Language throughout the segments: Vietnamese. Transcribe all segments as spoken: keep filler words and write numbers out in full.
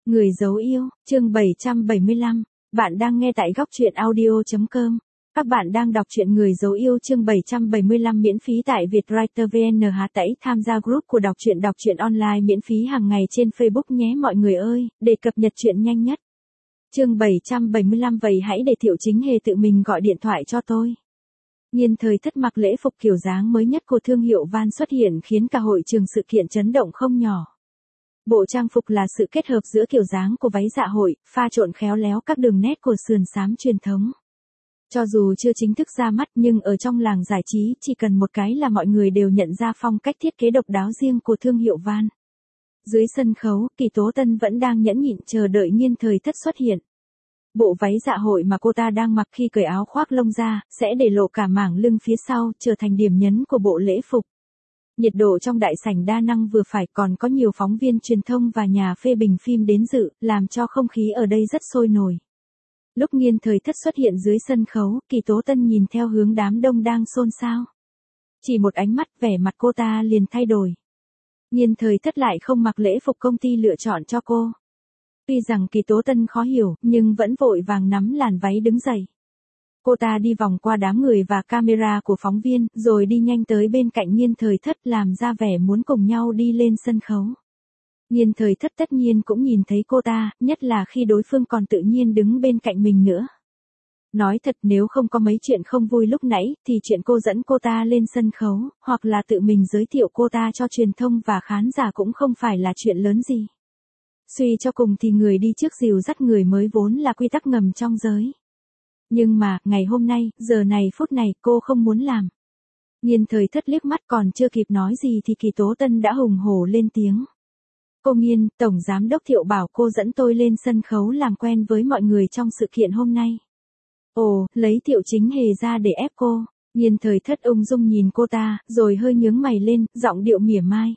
Người dấu yêu, chương bảy trăm bảy mươi lăm. Bạn đang nghe tại góc truyện audio chấm com. Các bạn đang đọc truyện Người dấu yêu chương bảy trăm bảy mươi lăm miễn phí tại Vietwriter vê en. Hãy tẩy tham gia group của đọc truyện đọc truyện online miễn phí hàng ngày trên Facebook nhé mọi người ơi, để cập nhật truyện nhanh nhất. Chương bảy trăm bảy mươi lăm. Vậy hãy để Thiệu Chính Hề tự mình gọi điện thoại cho tôi. Nhiên Thời Thất mặc lễ phục kiểu dáng mới nhất của thương hiệu Van xuất hiện khiến cả hội trường sự kiện chấn động không nhỏ. Bộ trang phục là sự kết hợp giữa kiểu dáng của váy dạ hội, pha trộn khéo léo các đường nét của sườn xám truyền thống. Cho dù chưa chính thức ra mắt nhưng ở trong làng giải trí chỉ cần một cái là mọi người đều nhận ra phong cách thiết kế độc đáo riêng của thương hiệu Van. Dưới sân khấu, Kỳ Tố Tân vẫn đang nhẫn nhịn chờ đợi Nhiên Thời Thất xuất hiện. Bộ váy dạ hội mà cô ta đang mặc khi cởi áo khoác lông ra, sẽ để lộ cả mảng lưng phía sau, trở thành điểm nhấn của bộ lễ phục. Nhiệt độ trong đại sảnh đa năng vừa phải, còn có nhiều phóng viên truyền thông và nhà phê bình phim đến dự, làm cho không khí ở đây rất sôi nổi. Lúc Nhiên Thời Thất xuất hiện dưới sân khấu, Kỳ Tố Tân nhìn theo hướng đám đông đang xôn xao. Chỉ một ánh mắt, vẻ mặt cô ta liền thay đổi. Nhiên Thời Thất lại không mặc lễ phục công ty lựa chọn cho cô. Tuy rằng Kỳ Tố Tân khó hiểu, nhưng vẫn vội vàng nắm làn váy đứng dậy. Cô ta đi vòng qua đám người và camera của phóng viên, rồi đi nhanh tới bên cạnh Nhiên Thời Thất làm ra vẻ muốn cùng nhau đi lên sân khấu. Nhiên Thời Thất tất nhiên cũng nhìn thấy cô ta, nhất là khi đối phương còn tự nhiên đứng bên cạnh mình nữa. Nói thật nếu không có mấy chuyện không vui lúc nãy, thì chuyện cô dẫn cô ta lên sân khấu, hoặc là tự mình giới thiệu cô ta cho truyền thông và khán giả cũng không phải là chuyện lớn gì. Suy cho cùng thì người đi trước dìu dắt người mới vốn là quy tắc ngầm trong giới. Nhưng mà, ngày hôm nay, giờ này phút này, cô không muốn làm. Nhiên Thời Thất liếc mắt còn chưa kịp nói gì thì Kỳ Tố Tân đã hùng hổ lên tiếng. Cô Nhiên, Tổng Giám đốc Thiệu bảo cô dẫn tôi lên sân khấu làm quen với mọi người trong sự kiện hôm nay. Ồ, lấy Thiệu Chính Hề ra để ép cô. Nhiên Thời Thất ung dung nhìn cô ta, rồi hơi nhướng mày lên, giọng điệu mỉa mai.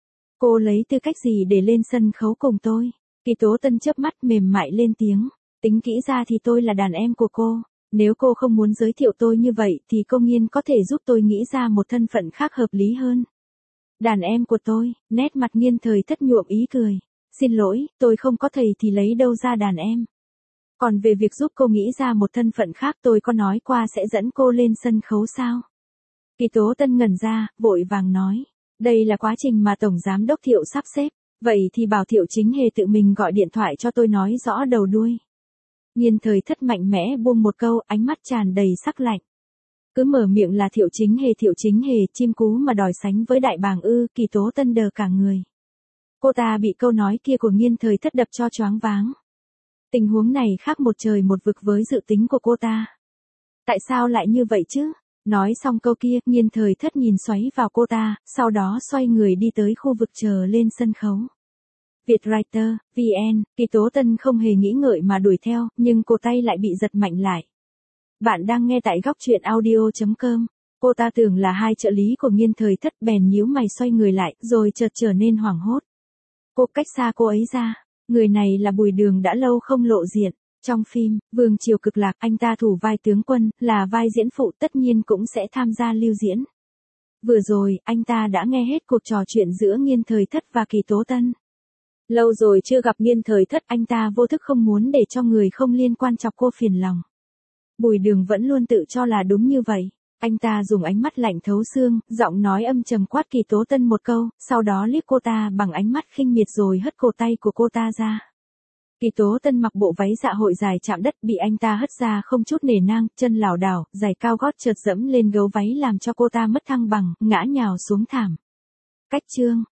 Cô lấy tư cách gì để lên sân khấu cùng tôi? Kỳ Tố Tân chớp mắt mềm mại lên tiếng. Tính kỹ ra thì tôi là đàn em của cô. Nếu cô không muốn giới thiệu tôi như vậy thì cô Nhiên có thể giúp tôi nghĩ ra một thân phận khác hợp lý hơn. Đàn em của tôi, nét mặt Nhiên Thời Thất nhuộm ý cười. Xin lỗi, tôi không có thầy thì lấy đâu ra đàn em. Còn về việc giúp cô nghĩ ra một thân phận khác tôi có nói qua sẽ dẫn cô lên sân khấu sao? Kỳ Tố Tân ngẩn ra, vội vàng nói. Đây là quá trình mà Tổng Giám đốc Thiệu sắp xếp. Vậy thì bảo Thiệu Chính Hề tự mình gọi điện thoại cho tôi nói rõ đầu đuôi. Nhiên Thời Thất mạnh mẽ buông một câu, ánh mắt tràn đầy sắc lạnh. Cứ mở miệng là Thiệu Chính Hề Thiệu Chính Hề, chim cú mà đòi sánh với đại bàng ư. Kỳ Tố Tân đờ cả người. Cô ta bị câu nói kia của Nhiên Thời Thất đập cho choáng váng. Tình huống này khác một trời một vực với dự tính của cô ta. Tại sao lại như vậy chứ? Nói xong câu kia, Nhiên Thời Thất nhìn xoáy vào cô ta, sau đó xoay người đi tới khu vực chờ lên sân khấu. Vietwriter, vê en, Kỳ Tố Tân không hề nghĩ ngợi mà đuổi theo, nhưng cổ tay lại bị giật mạnh lại. Bạn đang nghe tại góc truyện audio chấm com. Cô ta tưởng là hai trợ lý của Nhiên Thời Thất bèn nhíu mày xoay người lại, rồi chợt trở nên hoảng hốt. Cô cách xa cô ấy ra. Người này là Bùi Đường đã lâu không lộ diện. Trong phim, Vương Triều Cực Lạc, anh ta thủ vai tướng quân, là vai diễn phụ tất nhiên cũng sẽ tham gia lưu diễn. Vừa rồi, anh ta đã nghe hết cuộc trò chuyện giữa Nhiên Thời Thất và Kỳ Tố Tân. Lâu rồi chưa gặp Nhiên Thời Thất, anh ta vô thức không muốn để cho người không liên quan chọc cô phiền lòng. Bùi Đường vẫn luôn tự cho là đúng như vậy. Anh ta dùng ánh mắt lạnh thấu xương, giọng nói âm trầm quát Kỳ Tố Tân một câu, sau đó liếc cô ta bằng ánh mắt khinh miệt rồi hất cổ tay của cô ta ra. Kỳ Tố Tân mặc bộ váy dạ hội dài chạm đất bị anh ta hất ra không chút nể nang, chân lảo đảo, giày cao gót trượt dẫm lên gấu váy làm cho cô ta mất thăng bằng, ngã nhào xuống thảm. Cách chương,